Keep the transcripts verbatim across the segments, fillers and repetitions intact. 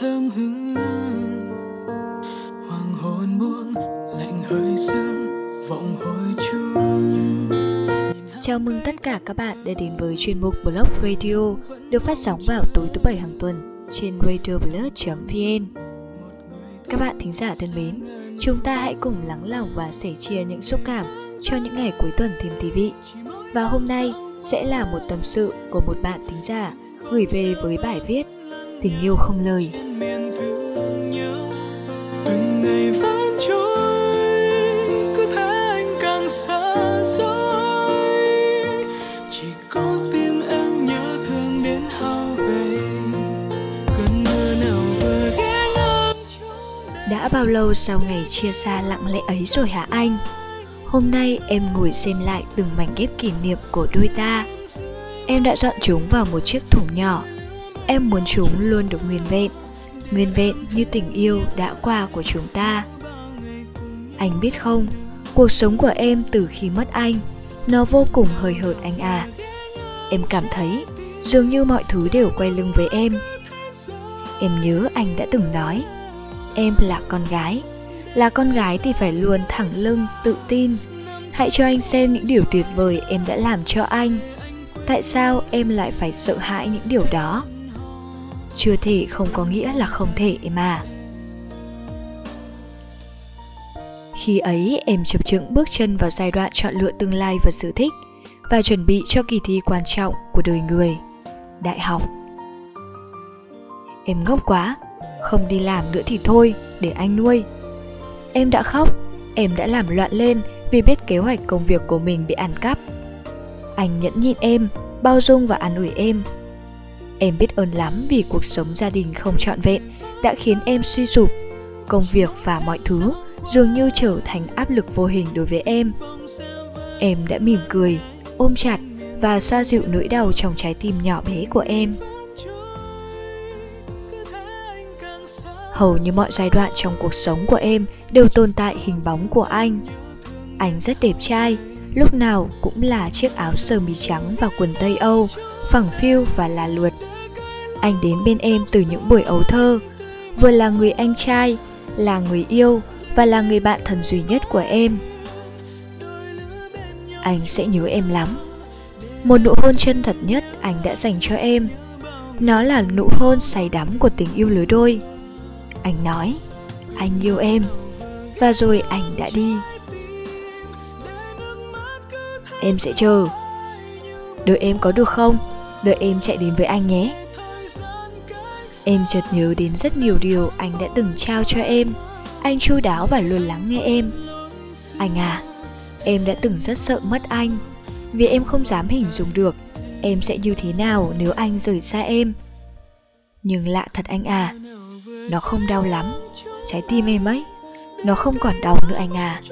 thơm hương, hoàng hôn buông lạnh hơi sương vọng hồi chuông. Chào mừng tất cả các bạn đã đến với chuyên mục Blog Radio được phát sóng vào tối thứ bảy hàng tuần trên radioblog chấm vn. Các bạn thính giả thân mến, chúng ta hãy cùng lắng lòng và sẻ chia những xúc cảm cho những ngày cuối tuần thêm thú vị. Và hôm nay sẽ là một tâm sự của một bạn thính giả gửi về với bài viết Tình yêu không lời. Từng ngày vẫn trôi, cứ thế anh càng xa xôi. Chỉ có tim em nhớ thương đến hao gầy. Cơn mưa nào vừa ghé ngang. Đã bao lâu sau ngày chia xa lặng lẽ ấy rồi hả anh? Hôm nay em ngồi xem lại từng mảnh ghép kỷ niệm của đôi ta. Em đã dọn chúng vào một chiếc thùng nhỏ. Em muốn chúng luôn được nguyên vẹn, nguyên vẹn như tình yêu đã qua của chúng ta. Anh biết không, cuộc sống của em từ khi mất anh, nó vô cùng hời hợt anh à. Em cảm thấy dường như mọi thứ đều quay lưng với em. Em nhớ anh đã từng nói, em là con gái, là con gái thì phải luôn thẳng lưng, tự tin. Hãy cho anh xem những điều tuyệt vời em đã làm cho anh. Tại sao em lại phải sợ hãi những điều đó? Chưa thể không có nghĩa là không thể em à. Khi ấy em chập chững bước chân vào giai đoạn chọn lựa tương lai và sở thích và chuẩn bị cho kỳ thi quan trọng của đời người, đại học. Em ngốc quá, không đi làm nữa thì thôi, để anh nuôi. Em đã khóc, em đã làm loạn lên vì biết kế hoạch công việc của mình bị ăn cắp. Anh nhẫn nhịn em, bao dung và an ủi em. Em biết ơn lắm vì cuộc sống gia đình không trọn vẹn đã khiến em suy sụp. Công việc và mọi thứ dường như trở thành áp lực vô hình đối với em. Em đã mỉm cười, ôm chặt và xoa dịu nỗi đau trong trái tim nhỏ bé của em. Hầu như mọi giai đoạn trong cuộc sống của em đều tồn tại hình bóng của anh. Anh rất đẹp trai, lúc nào cũng là chiếc áo sơ mi trắng và quần tây Âu, phẳng phiu và là luột. Anh đến bên em từ những buổi ấu thơ, vừa là người anh trai, là người yêu và là người bạn thân duy nhất của em. Anh sẽ nhớ em lắm. Một nụ hôn chân thật nhất anh đã dành cho em. Nó là nụ hôn say đắm của tình yêu lứa đôi. Anh nói, anh yêu em. Và rồi anh đã đi. Em sẽ chờ. Đợi em có được không? Đợi em chạy đến với anh nhé. Em chợt nhớ đến rất nhiều điều anh đã từng trao cho em. Anh chu đáo và luôn lắng nghe em. Anh à, em đã từng rất sợ mất anh, vì em không dám hình dung được em sẽ như thế nào nếu anh rời xa em. Nhưng lạ thật anh à, nó không đau lắm. Trái tim em ấy, nó không còn đau nữa anh à.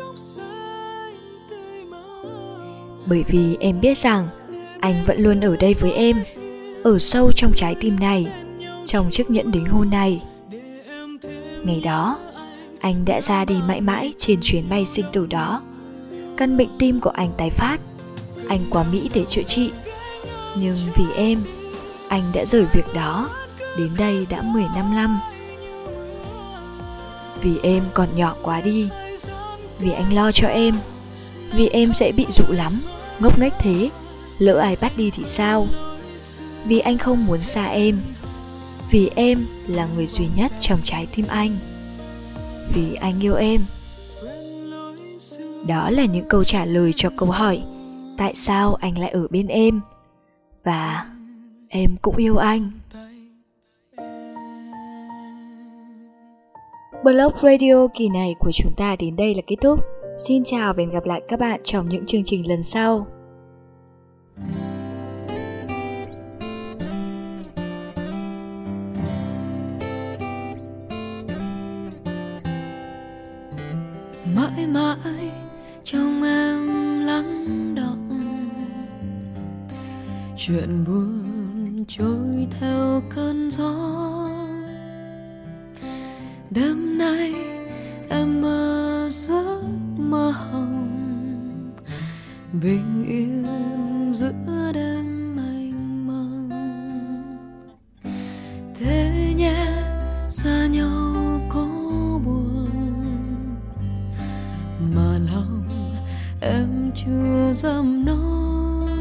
Bởi vì em biết rằng anh vẫn luôn ở đây với em, ở sâu trong trái tim này, trong chiếc nhẫn đính hôn này. Ngày đó, anh đã ra đi mãi mãi trên chuyến bay sinh tử đó. Căn bệnh tim của anh tái phát. Anh qua Mỹ để chữa trị. Nhưng vì em, anh đã rời việc đó. Đến đây đã mười năm năm. Vì em còn nhỏ quá đi. Vì anh lo cho em. Vì em sẽ bị dụ lắm, ngốc nghếch thế, lỡ ai bắt đi thì sao? Vì anh không muốn xa em. Vì em là người duy nhất trong trái tim anh. Vì anh yêu em. Đó là những câu trả lời cho câu hỏi tại sao anh lại ở bên em. Và em cũng yêu anh. Blog Radio kỳ này của chúng ta đến đây là kết thúc. Xin chào và hẹn gặp lại các bạn trong những chương trình lần sau. Mãi mãi trong em lắng động, chuyện buồn trôi theo cơn gió. Đêm nay em mơ giấc mơ hồng, bình yên giữa đêm mênh mông. Thế nhé xa nhau có buồn mà lòng em chưa dám nói.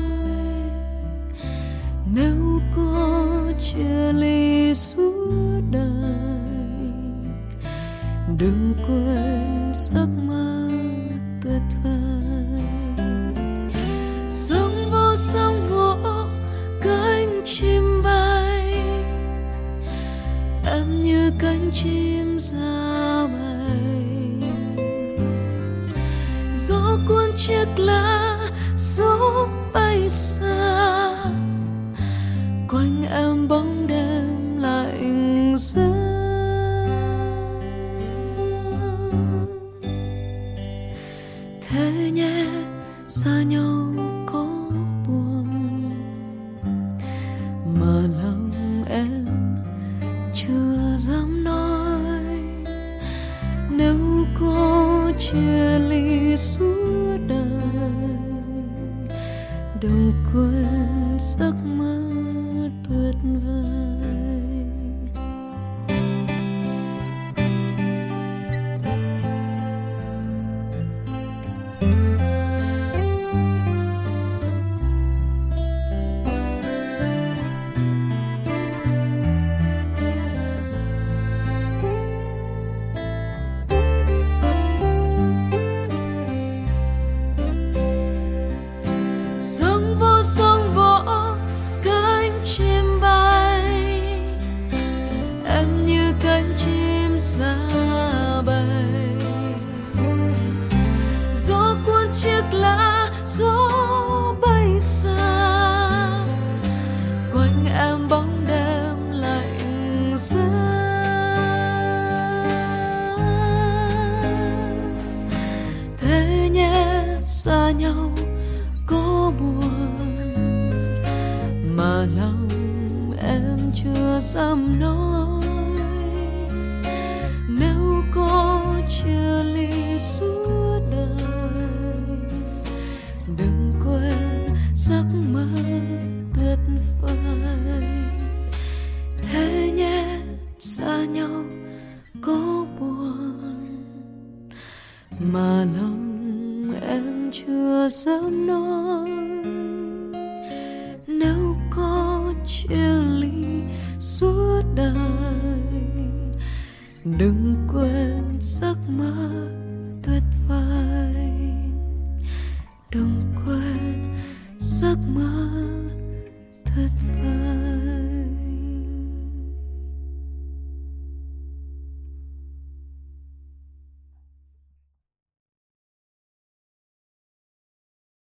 Nếu có chia ly suốt đời, đừng quên giấc mơ tuyệt vời. Sóng vô sóng vỗ cánh chim bay, em như cánh chim ra bay. Gió cuốn chiếc lá gió bay xa, quanh em bóng đêm lạnh giá. Thế nhé xa nhau có buồn mà lòng em chưa dám nói. Nếu có chia ly suốt đời, đừng quên giấc mơ tuyệt vời. Sóng vô sóng vỗ cánh chim bay, em như cánh chim xa bay. Gió cuốn chiếc lá gió bay xa, quanh em bóng đêm lạnh giá. Thế nhé xa nhau có buồn mà lòng em chưa dám nói. Nếu có chia ly suốt đời, đừng quên giấc mơ tuyệt vời. Thế nhé xa nhau có buồn mà lòng em chưa dám nói. Nếu có chia ly suốt đời, đừng quên giấc mơ tuyệt vời. Đừng quên giấc mơ